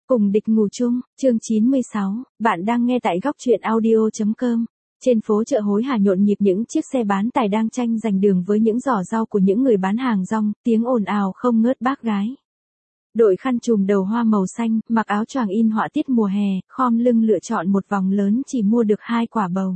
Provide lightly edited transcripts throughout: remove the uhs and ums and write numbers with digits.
Cùng địch ngủ chung, chương 96, bạn đang nghe tại góc truyện audio.com. Trên phố chợ Hối Hả nhộn nhịp những chiếc xe bán tải đang tranh giành đường với những giỏ rau của những người bán hàng rong, tiếng ồn ào không ngớt bác gái. Đội khăn trùm đầu hoa màu xanh, mặc áo choàng in họa tiết mùa hè, khom lưng lựa chọn một vòng lớn chỉ mua được 2 quả bầu.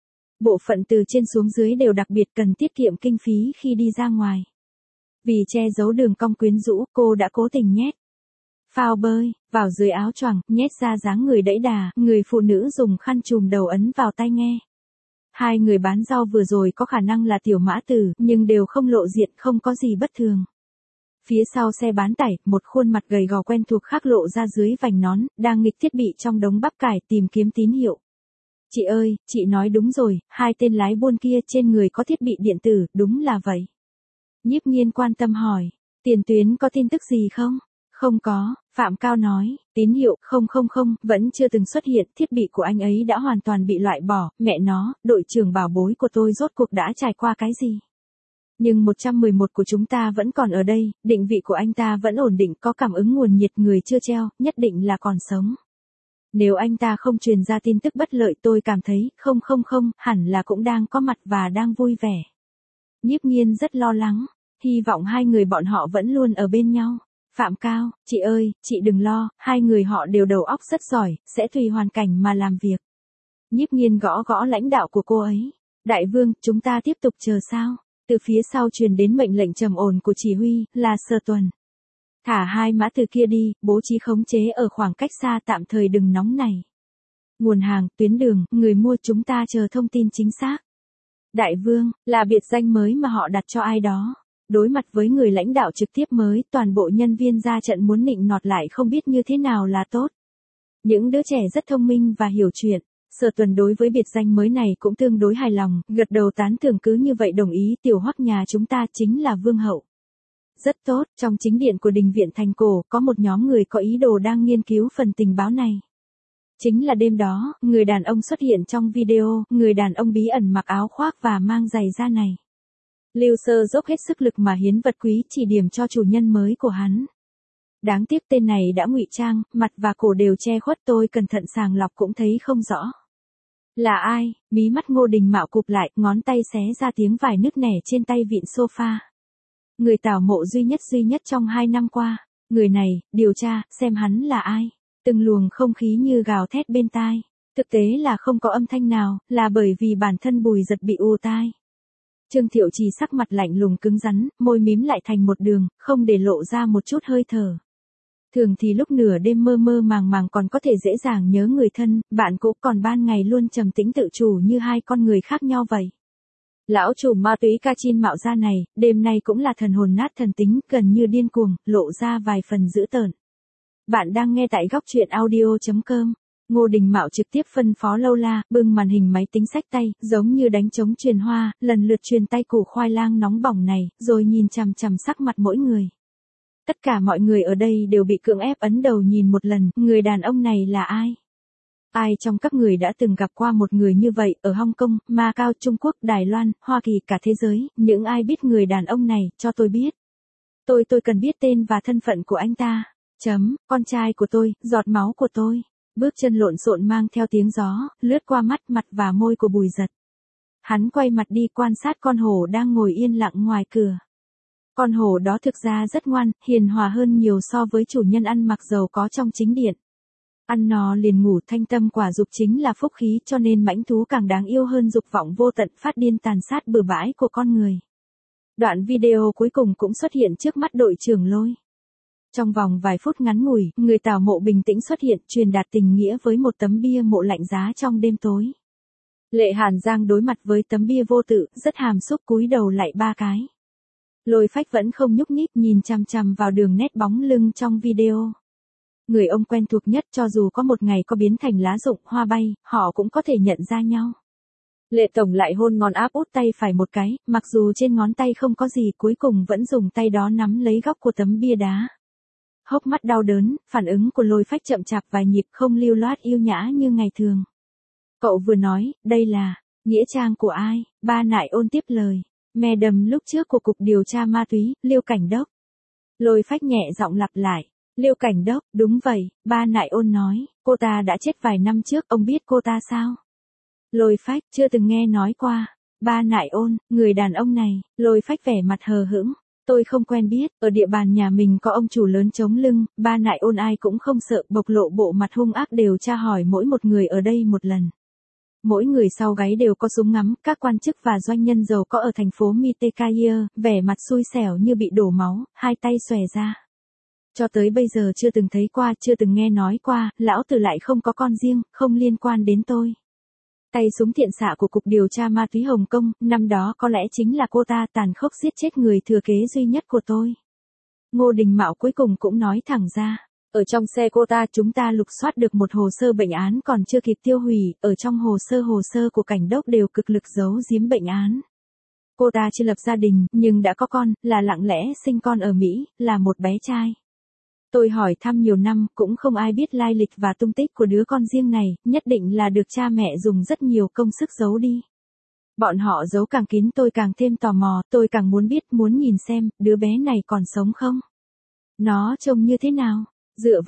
Bộ phận từ trên xuống dưới đều đặc biệt cần tiết kiệm kinh phí khi đi ra ngoài. Vì che giấu đường cong quyến rũ, cô đã cố tình nhét phao bơi vào dưới áo choàng, nhét ra dáng người đẫy đà, người phụ nữ dùng khăn trùm đầu ấn vào tai nghe. Hai người bán rau vừa rồi có khả năng là tiểu mã tử, nhưng đều không lộ diện, không có gì bất thường. Phía sau xe bán tải, một khuôn mặt gầy gò quen thuộc khác lộ ra dưới vành nón, đang nghịch thiết bị trong đống bắp cải tìm kiếm tín hiệu. Chị ơi, chị nói đúng rồi, hai tên lái buôn kia trên người có thiết bị điện tử, đúng là vậy. Nhiếp Nhiên quan tâm hỏi, tiền tuyến có tin tức gì không? Không có, Phạm Cao nói, tín hiệu, không, vẫn chưa từng xuất hiện, thiết bị của anh ấy đã hoàn toàn bị loại bỏ, mẹ nó, đội trưởng bảo bối của tôi rốt cuộc đã trải qua cái gì? Nhưng 111 của chúng ta vẫn còn ở đây, định vị của anh ta vẫn ổn định, có cảm ứng nguồn nhiệt, người chưa treo, nhất định là còn sống. Nếu anh ta không truyền ra tin tức bất lợi tôi cảm thấy, không, hẳn là cũng đang có mặt và đang vui vẻ. Nhiếp Nhiên rất lo lắng, hy vọng hai người bọn họ vẫn luôn ở bên nhau. Phạm Cao, chị ơi, chị đừng lo, hai người họ đều đầu óc rất giỏi, sẽ tùy hoàn cảnh mà làm việc. Nhiếp Nhiên gõ gõ lãnh đạo của cô ấy. Đại vương, chúng ta tiếp tục chờ sao? Từ phía sau truyền đến mệnh lệnh trầm ổn của chỉ huy, là Sở Tuần. Thả hai mã từ kia đi, bố trí khống chế ở khoảng cách xa tạm thời đừng nóng này. Nguồn hàng, tuyến đường, người mua chúng ta chờ thông tin chính xác. Đại vương, là biệt danh mới mà họ đặt cho ai đó. Đối mặt với người lãnh đạo trực tiếp mới, toàn bộ nhân viên ra trận muốn nịnh nọt lại không biết như thế nào là tốt. Những đứa trẻ rất thông minh và hiểu chuyện. Sở Tuần đối với biệt danh mới này cũng tương đối hài lòng, gật đầu tán thưởng cứ như vậy đồng ý tiểu Hoắc nhà chúng ta chính là vương hậu. Rất tốt, trong chính điện của đình viện Thành Cổ, có một nhóm người có ý đồ đang nghiên cứu phần tình báo này. Chính là đêm đó, người đàn ông xuất hiện trong video, người đàn ông bí ẩn mặc áo khoác và mang giày da này. Lưu Sơ dốc hết sức lực mà hiến vật quý chỉ điểm cho chủ nhân mới của hắn. Đáng tiếc tên này đã ngụy trang, mặt và cổ đều che khuất, tôi cẩn thận sàng lọc cũng thấy không rõ. Là ai? Mí mắt Ngô Đình Mạo cụp lại, ngón tay xé ra tiếng vải nứt nẻ trên tay vịn sofa. Người tảo mộ duy nhất trong 2 năm qua. Người này, điều tra, xem hắn là ai. Từng luồng không khí như gào thét bên tai. Thực tế là không có âm thanh nào, là bởi vì bản thân Bùi Giật bị ù tai. Trương Thiệu Trì sắc mặt lạnh lùng cứng rắn, môi mím lại thành một đường, không để lộ ra một chút hơi thở. Thường thì lúc nửa đêm mơ màng còn có thể dễ dàng nhớ người thân, bạn cũ, còn ban ngày luôn trầm tĩnh tự chủ như hai con người khác nhau vậy. Lão chủ ma túy Kachin Mạo Gia này, đêm nay cũng là thần hồn nát thần tính, gần như điên cuồng, lộ ra vài phần dữ tợn. Bạn đang nghe tại góc truyện audio.com. Ngô Đình Mạo trực tiếp phân phó Lâu La, bưng màn hình máy tính xách tay, giống như đánh trống truyền hoa, lần lượt truyền tay củ khoai lang nóng bỏng này, rồi nhìn chằm sắc mặt mỗi người. Tất cả mọi người ở đây đều bị cưỡng ép ấn đầu nhìn một lần, người đàn ông này là ai? Ai trong các người đã từng gặp qua một người như vậy, ở Hong Kong, Macau, Trung Quốc, Đài Loan, Hoa Kỳ, cả thế giới, những ai biết người đàn ông này, cho tôi biết. Tôi cần biết tên và thân phận của anh ta. Con trai của tôi, giọt máu của tôi. Bước chân lộn xộn mang theo tiếng gió, lướt qua mặt và môi của Bùi Giật. Hắn quay mặt đi quan sát con hổ đang ngồi yên lặng ngoài cửa. Con hổ đó thực ra rất ngoan, hiền hòa hơn nhiều so với chủ nhân ăn mặc giàu có trong chính điện. Ăn no liền ngủ, thanh tâm quả dục chính là phúc khí, cho nên mãnh thú càng đáng yêu hơn dục vọng vô tận phát điên tàn sát bừa bãi của con người. Đoạn video cuối cùng cũng xuất hiện trước mắt đội trưởng Lôi. Trong vòng vài phút ngắn ngủi, người tảo mộ bình tĩnh xuất hiện, truyền đạt tình nghĩa với một tấm bia mộ lạnh giá trong đêm tối. Lệ Hàn Giang đối mặt với tấm bia vô tự, rất hàm xúc cúi đầu lại 3 cái. Lôi Phách vẫn không nhúc nhích, nhìn chằm vào đường nét bóng lưng trong video. Người ông quen thuộc nhất, cho dù có một ngày có biến thành lá rụng, hoa bay, họ cũng có thể nhận ra nhau. Lệ Tổng lại hôn ngón áp út tay phải một cái, mặc dù trên ngón tay không có gì, cuối cùng vẫn dùng tay đó nắm lấy góc của tấm bia đá. Hốc mắt đau đớn, phản ứng của Lôi Phách chậm chạp vài nhịp, không lưu loát yêu nhã như ngày thường. Cậu vừa nói, đây là nghĩa trang của ai? Ba Nại Ôn tiếp lời. Madam lúc trước của Cục Điều tra Ma túy, Liêu Cảnh Đốc. Lôi Phách nhẹ giọng lặp lại. Liêu Cảnh Đốc, đúng vậy, ba Nại Ôn nói, cô ta đã chết vài năm trước, ông biết cô ta sao? Lôi Phách, chưa từng nghe nói qua. Ba Nại Ôn, người đàn ông này, Lôi Phách vẻ mặt hờ hững. Tôi không quen biết, ở địa bàn nhà mình có ông chủ lớn chống lưng, ba Nại Ôn ai cũng không sợ, bộc lộ bộ mặt hung ác đều tra hỏi mỗi một người ở đây một lần. Mỗi người sau gáy đều có súng ngắm, các quan chức và doanh nhân giàu có ở thành phố Mittekaya, vẻ mặt xui xẻo như bị đổ máu, hai tay xòe ra. Cho tới bây giờ chưa từng thấy qua, chưa từng nghe nói qua, lão tử lại không có con riêng, không liên quan đến tôi. Tay súng thiện xạ của Cục Điều tra Ma túy Hồng Kông, năm đó có lẽ chính là cô ta tàn khốc giết chết người thừa kế duy nhất của tôi. Ngô Đình Mạo cuối cùng cũng nói thẳng ra. Ở trong xe cô ta chúng ta lục soát được một hồ sơ bệnh án còn chưa kịp tiêu hủy, ở trong hồ sơ của Cảnh Đốc đều cực lực giấu giếm bệnh án. Cô ta chưa lập gia đình, nhưng đã có con, là lặng lẽ sinh con ở Mỹ, là một bé trai. Tôi hỏi thăm nhiều năm, cũng không ai biết lai lịch và tung tích của đứa con riêng này, nhất định là được cha mẹ dùng rất nhiều công sức giấu đi. Bọn họ giấu càng kín tôi càng thêm tò mò, tôi càng muốn biết, muốn nhìn xem, đứa bé này còn sống không? Nó trông như thế nào? Dựa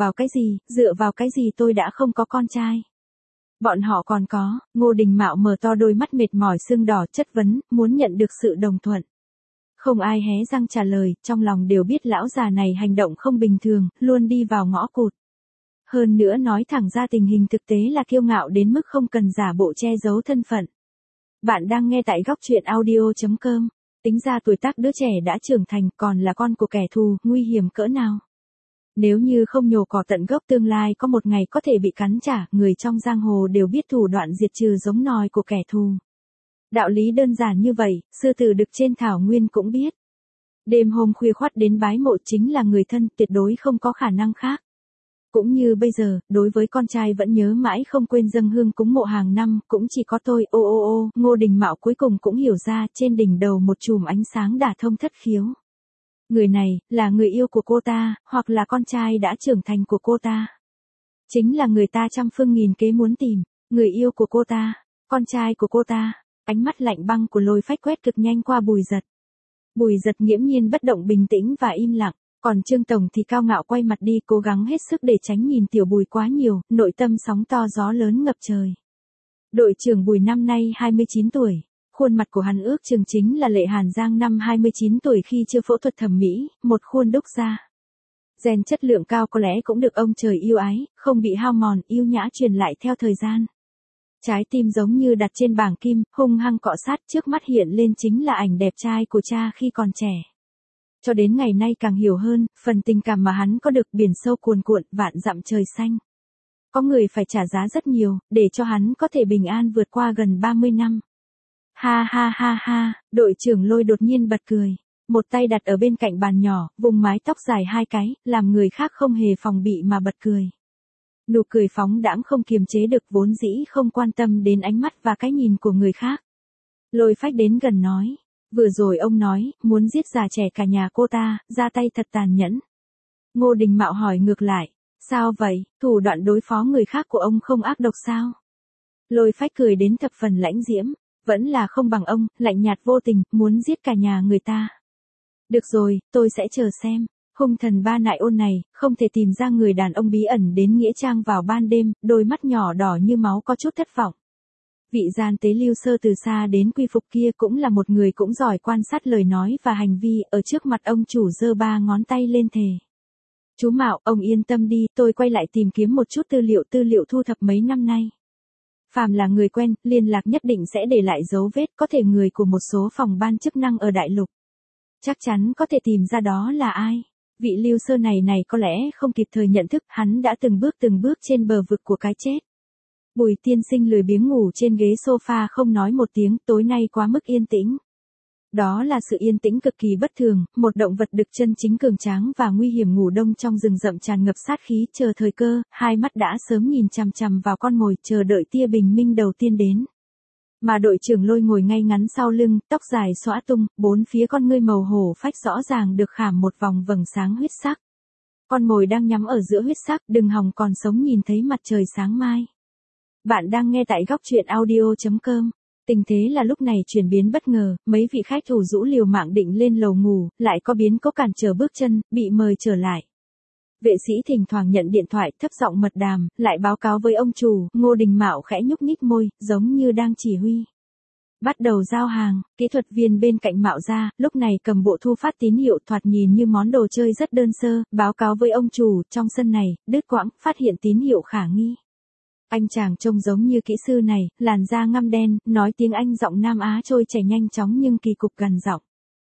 vào cái gì tôi đã không có con trai? Bọn họ còn có, Ngô Đình Mạo mở to đôi mắt mệt mỏi sưng đỏ chất vấn, muốn nhận được sự đồng thuận. Không ai hé răng trả lời, trong lòng đều biết lão già này hành động không bình thường, luôn đi vào ngõ cụt. Hơn nữa nói thẳng ra tình hình thực tế là kiêu ngạo đến mức không cần giả bộ che giấu thân phận. Bạn đang nghe tại góc truyện audio.com. Tính ra tuổi tác đứa trẻ đã trưởng thành còn là con của kẻ thù, nguy hiểm cỡ nào. Nếu như không nhổ cỏ tận gốc tương lai có một ngày có thể bị cắn trả, người trong giang hồ đều biết thủ đoạn diệt trừ giống nòi của kẻ thù. Đạo lý đơn giản như vậy, sư tử đực trên thảo nguyên cũng biết. Đêm hôm khuya khoắt đến bái mộ chính là người thân, tuyệt đối không có khả năng khác. Cũng như bây giờ, đối với con trai vẫn nhớ mãi không quên dâng hương cúng mộ hàng năm, cũng chỉ có tôi, Ngô Đình Mạo cuối cùng cũng hiểu ra, trên đỉnh đầu một chùm ánh sáng đả thông thất khiếu. Người này, là người yêu của cô ta, hoặc là con trai đã trưởng thành của cô ta. Chính là người ta trăm phương nghìn kế muốn tìm, người yêu của cô ta, con trai của cô ta. Ánh mắt lạnh băng của Lôi Phách quét cực nhanh qua Bùi Giật. Bùi Giật nghiễm nhiên bất động bình tĩnh và im lặng, còn Trương Tổng thì cao ngạo quay mặt đi cố gắng hết sức để tránh nhìn tiểu Bùi quá nhiều, nội tâm sóng to gió lớn ngập trời. Đội trưởng Bùi năm nay 29 tuổi, khuôn mặt của hắn ước chừng chính là Lệ Hàn Giang năm 29 tuổi khi chưa phẫu thuật thẩm mỹ, một khuôn đúc ra. Gen chất lượng cao có lẽ cũng được ông trời yêu ái, không bị hao mòn, yêu nhã truyền lại theo thời gian. Trái tim giống như đặt trên bảng kim, hung hăng cọ sát, trước mắt hiện lên chính là ảnh đẹp trai của cha khi còn trẻ. Cho đến ngày nay càng hiểu hơn, phần tình cảm mà hắn có được biển sâu cuồn cuộn, vạn dặm trời xanh. Có người phải trả giá rất nhiều, để cho hắn có thể bình an vượt qua gần 30 năm. Ha ha ha ha, đội trưởng Lôi đột nhiên bật cười. Một tay đặt ở bên cạnh bàn nhỏ, vùng mái tóc dài hai cái, làm người khác không hề phòng bị mà bật cười. Nụ cười phóng đãng không kiềm chế được, vốn dĩ không quan tâm đến ánh mắt và cái nhìn của người khác. Lôi Phách đến gần nói, vừa rồi ông nói, muốn giết già trẻ cả nhà cô ta, ra tay thật tàn nhẫn. Ngô Đình Mạo hỏi ngược lại, sao vậy, thủ đoạn đối phó người khác của ông không ác độc sao? Lôi Phách cười đến thập phần lãnh diễm, vẫn là không bằng ông, lạnh nhạt vô tình, muốn giết cả nhà người ta. Được rồi, tôi sẽ chờ xem. Hung thần ba Nại Ôn này, không thể tìm ra người đàn ông bí ẩn đến nghĩa trang vào ban đêm, đôi mắt nhỏ đỏ như máu có chút thất vọng. Vị gian tế Lưu Sơ từ xa đến quy phục kia cũng là một người cũng giỏi quan sát lời nói và hành vi, ở trước mặt ông chủ giơ ba ngón tay lên thề. Chú Mạo, ông yên tâm đi, tôi quay lại tìm kiếm một chút tư liệu thu thập mấy năm nay. Phàm là người quen, liên lạc nhất định sẽ để lại dấu vết, có thể người của một số phòng ban chức năng ở đại lục. Chắc chắn có thể tìm ra đó là ai. Vị Lưu Sơ này có lẽ không kịp thời nhận thức, hắn đã từng bước trên bờ vực của cái chết. Bùi tiên sinh lười biếng ngủ trên ghế sofa không nói một tiếng, tối nay quá mức yên tĩnh. Đó là sự yên tĩnh cực kỳ bất thường, một động vật đực chân chính cường tráng và nguy hiểm ngủ đông trong rừng rậm tràn ngập sát khí, chờ thời cơ, hai mắt đã sớm nhìn chằm chằm vào con mồi, chờ đợi tia bình minh đầu tiên đến. Mà đội trưởng Lôi ngồi ngay ngắn sau lưng, tóc dài xõa tung, bốn phía con ngươi màu hổ phách rõ ràng được khảm một vòng vầng sáng huyết sắc. Con mồi đang nhắm ở giữa huyết sắc, đừng hòng còn sống nhìn thấy mặt trời sáng mai. Bạn đang nghe tại góc truyện audio.com. Tình thế là lúc này chuyển biến bất ngờ, mấy vị khách thủ rũ liều mạng định lên lầu ngủ, lại có biến cố cản trở bước chân, bị mời trở lại. Vệ sĩ thỉnh thoảng nhận điện thoại, thấp giọng mật đàm, lại báo cáo với ông chủ. Ngô Đình Mạo khẽ nhúc nhích môi, giống như đang chỉ huy. Bắt đầu giao hàng, kỹ thuật viên bên cạnh Mạo ra, lúc này cầm bộ thu phát tín hiệu, thoạt nhìn như món đồ chơi rất đơn sơ, báo cáo với ông chủ. Trong sân này, đứt quãng, phát hiện tín hiệu khả nghi. Anh chàng trông giống như kỹ sư này, làn da ngăm đen, nói tiếng Anh giọng Nam Á trôi chảy nhanh chóng nhưng kỳ cục gần giọng.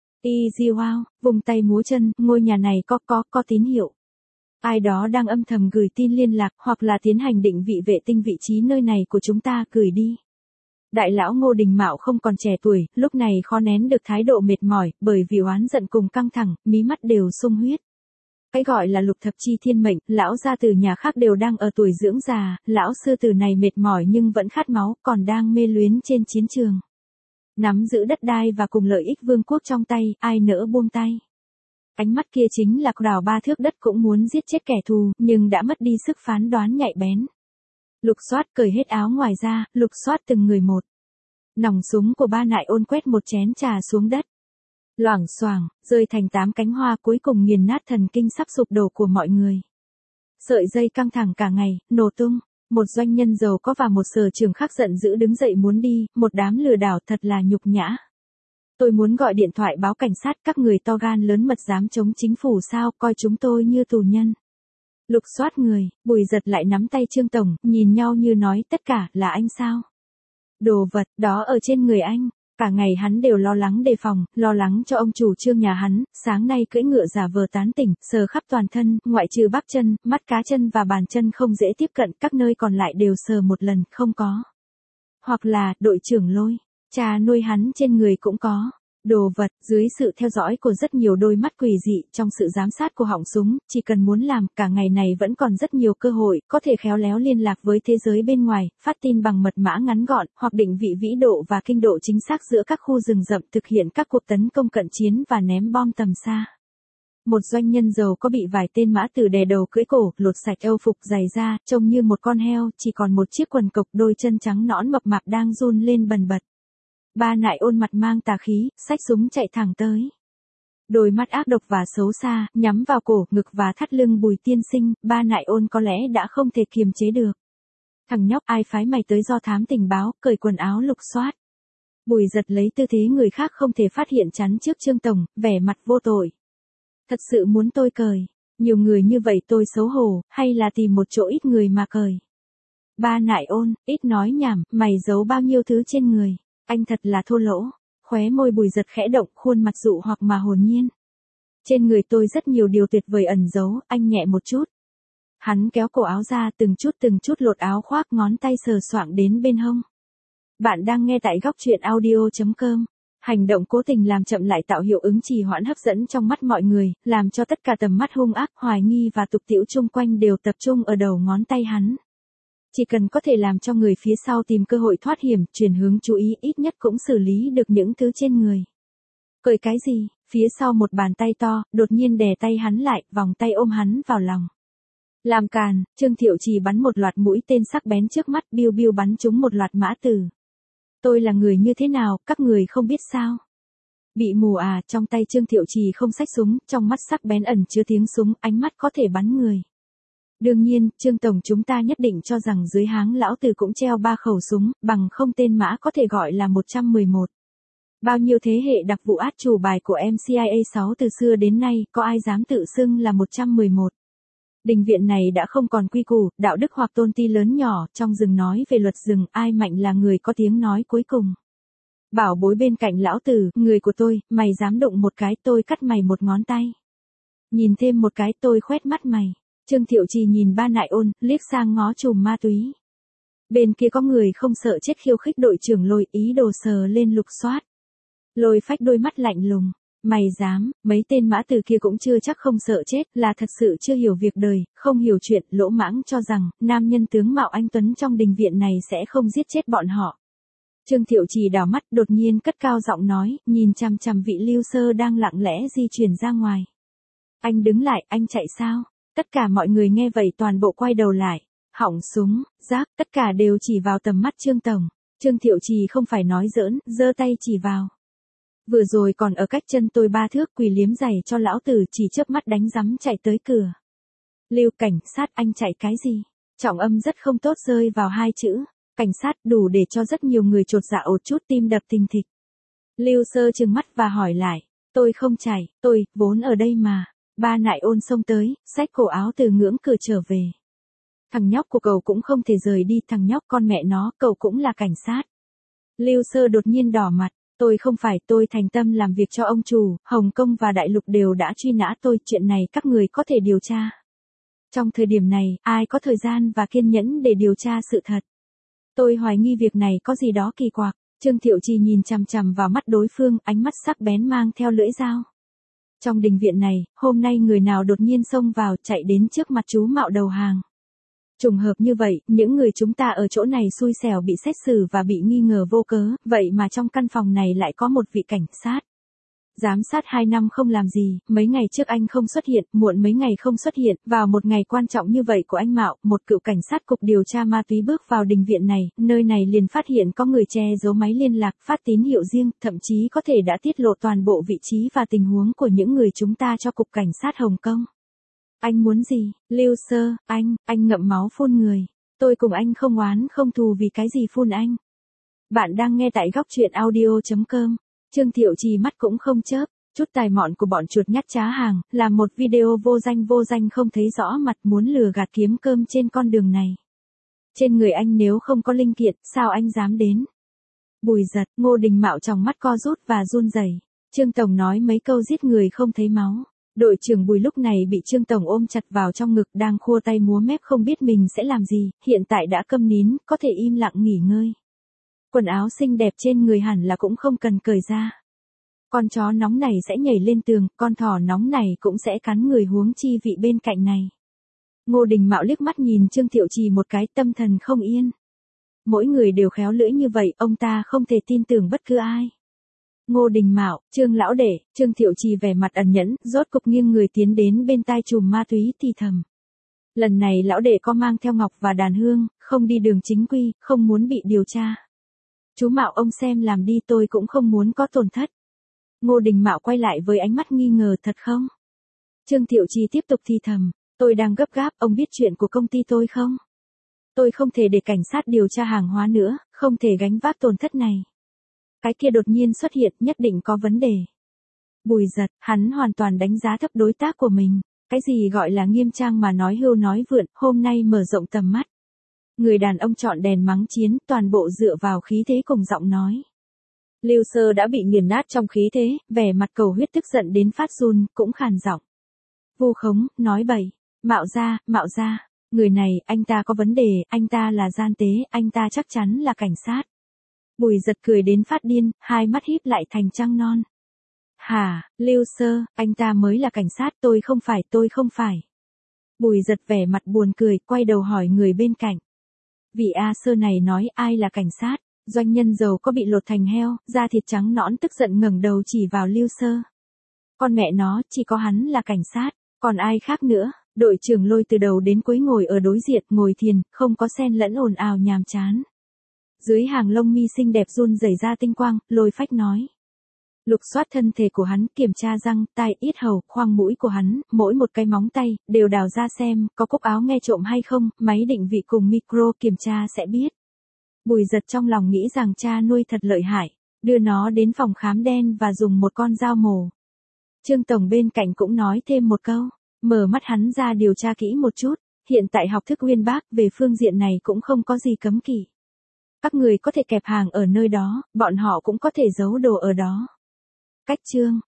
Easy wow, vùng tay múa chân, ngôi nhà này có tín hiệu. Ai đó đang âm thầm gửi tin liên lạc, hoặc là tiến hành định vị vệ tinh vị trí nơi này của chúng ta, gửi đi. Đại lão Ngô Đình Mạo không còn trẻ tuổi, lúc này khó nén được thái độ mệt mỏi, bởi vì oán giận cùng căng thẳng, mí mắt đều sung huyết. Cái gọi là lục thập chi thiên mệnh, lão gia tử nhà khác đều đang ở tuổi dưỡng già, lão sư tử này mệt mỏi nhưng vẫn khát máu, còn đang mê luyến trên chiến trường. Nắm giữ đất đai và cùng lợi ích vương quốc trong tay, ai nỡ buông tay. Ánh mắt kia chính là đào 3 thước đất cũng muốn giết chết kẻ thù, nhưng đã mất đi sức phán đoán nhạy bén. Lục Soát cởi hết áo ngoài ra, lục soát từng người một. Nòng súng của Ba Nại Ôn quét một chén trà xuống đất. Loảng xoảng, rơi thành 8 cánh hoa, cuối cùng nghiền nát thần kinh sắp sụp đổ của mọi người. Sợi dây căng thẳng cả ngày, nổ tung. Một doanh nhân giàu có và một sở trưởng khác giận dữ đứng dậy muốn đi, một đám lừa đảo thật là nhục nhã. Tôi muốn gọi điện thoại báo cảnh sát, các người to gan lớn mật dám chống chính phủ sao, coi chúng tôi như tù nhân. Lục Soát người, Bùi Giật lại nắm tay Trương Tổng, nhìn nhau như nói tất cả là anh sao. Đồ vật đó ở trên người anh. Cả ngày hắn đều lo lắng đề phòng, lo lắng cho ông chủ Trương nhà hắn, sáng nay cưỡi ngựa giả vờ tán tỉnh, sờ khắp toàn thân, ngoại trừ bắp chân, mắt cá chân và bàn chân không dễ tiếp cận, các nơi còn lại đều sờ một lần, không có. Hoặc là, đội trưởng Lôi, cha nuôi hắn trên người cũng có. Đồ vật, dưới sự theo dõi của rất nhiều đôi mắt quỷ dị, trong sự giám sát của họng súng, chỉ cần muốn làm, cả ngày này vẫn còn rất nhiều cơ hội, có thể khéo léo liên lạc với thế giới bên ngoài, phát tin bằng mật mã ngắn gọn, hoặc định vị vĩ độ và kinh độ chính xác giữa các khu rừng rậm, thực hiện các cuộc tấn công cận chiến và ném bom tầm xa. Một doanh nhân giàu có bị vài tên mã tử đè đầu cưỡi cổ, lột sạch âu phục giày da, trông như một con heo, chỉ còn một chiếc quần cộc, đôi chân trắng nõn mập mạp đang run lên bần bật. Ba Nại Ôn mặt mang tà khí, xách súng chạy thẳng tới. Đôi mắt ác độc và xấu xa, nhắm vào cổ, ngực và thắt lưng Bùi tiên sinh, Ba Nại Ôn có lẽ đã không thể kiềm chế được. Thằng nhóc, ai phái mày tới do thám tình báo, cởi quần áo Lục Soát. Bùi Giật lấy tư thế người khác không thể phát hiện chắn trước Trương Tổng, vẻ mặt vô tội. Thật sự muốn tôi cởi, nhiều người như vậy tôi xấu hổ, hay là tìm một chỗ ít người mà cởi. Ba Nại Ôn, ít nói nhảm, mày giấu bao nhiêu thứ trên người. Anh thật là thô lỗ. Khóe môi Bùi Giật khẽ động, khuôn mặt dụ hoặc mà hồn nhiên. Trên người tôi rất nhiều điều tuyệt vời ẩn giấu, anh nhẹ một chút. Hắn kéo cổ áo ra, từng chút lột áo khoác, ngón tay sờ soạng đến bên hông. Bạn đang nghe tại góc truyện audio.com. Hành động cố tình làm chậm lại tạo hiệu ứng trì hoãn hấp dẫn trong mắt mọi người, làm cho tất cả tầm mắt hung ác, hoài nghi và tục tĩu chung quanh đều tập trung ở đầu ngón tay hắn. Chỉ cần có thể làm cho người phía sau tìm cơ hội thoát hiểm, chuyển hướng chú ý, ít nhất cũng xử lý được những thứ trên người. Cởi cái gì? Phía sau một bàn tay to, đột nhiên đè tay hắn lại, vòng tay ôm hắn vào lòng. Làm càn, Trương Thiệu Trì bắn một loạt mũi tên sắc bén trước mắt, biu biu bắn trúng một loạt mã tử. Tôi là người như thế nào, các người không biết sao? Bị mù à? Trong tay Trương Thiệu Trì không xách súng, trong mắt sắc bén ẩn chứa tiếng súng, ánh mắt có thể bắn người. Đương nhiên, Trương Tổng chúng ta nhất định cho rằng dưới háng lão tử cũng treo 3 khẩu súng, bằng không tên mã có thể gọi là 111. Bao nhiêu thế hệ đặc vụ át chủ bài của MCIA 6 từ xưa đến nay, có ai dám tự xưng là 111. Đình viện này đã không còn quy củ, đạo đức hoặc tôn ti lớn nhỏ, trong rừng nói về luật rừng, ai mạnh là người có tiếng nói cuối cùng. Bảo bối bên cạnh lão tử, người của tôi, mày dám đụng một cái tôi cắt mày một ngón tay. Nhìn thêm một cái tôi khoét mắt mày. Trương Thiệu Trì nhìn Ba Nại Ôn, liếc sang ngó chùm ma túy. Bên kia có người không sợ chết khiêu khích đội trưởng Lôi, ý đồ sờ lên Lục Soát. Lôi phách đôi mắt lạnh lùng. Mày dám, mấy tên mã từ kia cũng chưa chắc không sợ chết, là thật sự chưa hiểu việc đời, không hiểu chuyện, lỗ mãng cho rằng, nam nhân tướng mạo anh tuấn trong đình viện này sẽ không giết chết bọn họ. Trương Thiệu Trì đảo mắt, đột nhiên cất cao giọng nói, nhìn chằm chằm vị lưu sơ đang lặng lẽ di chuyển ra ngoài. Anh đứng lại, anh chạy sao? Tất cả mọi người nghe vậy toàn bộ quay đầu lại. Họng súng, rác, tất cả đều chỉ vào tầm mắt Trương Tổng. Trương Thiệu Trì không phải nói giỡn, giơ tay chỉ vào. Vừa rồi còn ở cách chân tôi 3 thước, quỳ liếm giày cho lão tử, chỉ chớp mắt đánh rắm chạy tới cửa. Lưu cảnh sát, anh chạy cái gì? Trọng âm rất không tốt rơi vào hai chữ. Cảnh sát đủ để cho rất nhiều người chột dạ ột chút tim đập thình thịch. Lưu Sơ trừng mắt và hỏi lại. Tôi không chạy, tôi, vốn ở đây mà. Ba Nại Ôn xông tới, xách cổ áo từ ngưỡng cửa trở về. Thằng nhóc của cậu cũng không thể rời đi, thằng nhóc con mẹ nó, cậu cũng là cảnh sát. Lưu Sơ đột nhiên đỏ mặt. Tôi không phải, tôi thành tâm làm việc cho ông chủ, Hồng Kông và Đại Lục đều đã truy nã tôi, chuyện này các người có thể điều tra. Trong thời điểm này, ai có thời gian và kiên nhẫn để điều tra sự thật? Tôi hoài nghi việc này có gì đó kỳ quặc. Trương Thiệu Trì nhìn chằm chằm vào mắt đối phương, ánh mắt sắc bén mang theo lưỡi dao. Trong đình viện này, hôm nay người nào đột nhiên xông vào, chạy đến trước mặt chú Mạo đầu hàng. Trùng hợp như vậy, những người chúng ta ở chỗ này xui xẻo bị xét xử và bị nghi ngờ vô cớ, vậy mà trong căn phòng này lại có một vị cảnh sát. Giám sát 2 năm không làm gì, mấy ngày trước anh không xuất hiện, muộn mấy ngày không xuất hiện, vào một ngày quan trọng như vậy của anh Mạo, một cựu cảnh sát cục điều tra ma túy bước vào đình viện này, nơi này liền phát hiện có người che giấu máy liên lạc, phát tín hiệu riêng, thậm chí có thể đã tiết lộ toàn bộ vị trí và tình huống của những người chúng ta cho cục cảnh sát Hồng Kông. Anh muốn gì, Lưu Sơ, anh ngậm máu phun người. Tôi cùng anh không oán không thù vì cái gì phun anh. Bạn đang nghe tại góc truyện audio.com. Trương Thiệu Trì mắt cũng không chớp, chút tài mọn của bọn chuột nhắt trá hàng, làm một video vô danh không thấy rõ mặt muốn lừa gạt kiếm cơm trên con đường này. Trên người anh nếu không có linh kiện, sao anh dám đến? Bùi Giật, Ngô Đình Mạo trong mắt co rút và run rẩy. Trương Tổng nói mấy câu giết người không thấy máu. Đội trưởng Bùi lúc này bị Trương Tổng ôm chặt vào trong ngực đang khua tay múa mép không biết mình sẽ làm gì, hiện tại đã câm nín, có thể im lặng nghỉ ngơi. Quần áo xinh đẹp trên người hẳn là cũng không cần cởi ra. Con chó nóng này sẽ nhảy lên tường, con thỏ nóng này cũng sẽ cắn người huống chi vị bên cạnh này. Ngô Đình Mạo liếc mắt nhìn Trương Thiệu Trì một cái, tâm thần không yên. Mỗi người đều khéo lưỡi như vậy, ông ta không thể tin tưởng bất cứ ai. Ngô Đình Mạo, Trương lão đệ, Trương Thiệu Trì vẻ mặt ẩn nhẫn, rốt cục nghiêng người tiến đến bên tai chùm ma túy thì thầm. Lần này lão đệ có mang theo ngọc và đàn hương, không đi đường chính quy, không muốn bị điều tra. Chú Mạo ông xem làm đi, tôi cũng không muốn có tổn thất. Ngô Đình Mạo quay lại với ánh mắt nghi ngờ, thật không? Trương Thiệu Trì tiếp tục thì thầm, tôi đang gấp gáp, ông biết chuyện của công ty tôi không? Tôi không thể để cảnh sát điều tra hàng hóa nữa, không thể gánh vác tổn thất này. Cái kia đột nhiên xuất hiện, nhất định có vấn đề. Bùi Giật, hắn hoàn toàn đánh giá thấp đối tác của mình. Cái gì gọi là nghiêm trang mà nói hưu nói vượn, hôm nay mở rộng tầm mắt. Người đàn ông chọn đèn mắng chiến, toàn bộ dựa vào khí thế cùng giọng nói. Lưu Sơ đã bị nghiền nát trong khí thế, vẻ mặt cầu huyết tức giận đến phát run, cũng khàn giọng. Vu khống, nói bậy, Mạo ra, người này, anh ta có vấn đề, anh ta là gian tế, anh ta chắc chắn là cảnh sát. Bùi Giật cười đến phát điên, hai mắt híp lại thành trăng non. Hả, Lưu Sơ, anh ta mới là cảnh sát, tôi không phải. Bùi Giật vẻ mặt buồn cười, quay đầu hỏi người bên cạnh. Vị A Sơ này nói ai là cảnh sát, doanh nhân giàu có bị lột thành heo, da thịt trắng nõn tức giận ngẩng đầu chỉ vào Lưu Sơ. Con mẹ nó, chỉ có hắn là cảnh sát, còn ai khác nữa, đội trưởng Lôi từ đầu đến cuối ngồi ở đối diện, ngồi thiền, không có xen lẫn ồn ào nhàm chán. Dưới hàng lông mi xinh đẹp run rẩy ra tinh quang, Lôi phách nói. Lục soát thân thể của hắn, kiểm tra răng, tai, yết hầu, khoang mũi của hắn, mỗi một cái móng tay, đều đào ra xem, có cúc áo nghe trộm hay không, máy định vị cùng micro kiểm tra sẽ biết. Bùi Giật trong lòng nghĩ rằng cha nuôi thật lợi hại, đưa nó đến phòng khám đen và dùng một con dao mổ. Trương Tổng bên cạnh cũng nói thêm một câu, mở mắt hắn ra điều tra kỹ một chút, hiện tại học thức uyên bác về phương diện này cũng không có gì cấm kỵ. Các người có thể kẹp hàng ở nơi đó, bọn họ cũng có thể giấu đồ ở đó. Cách chương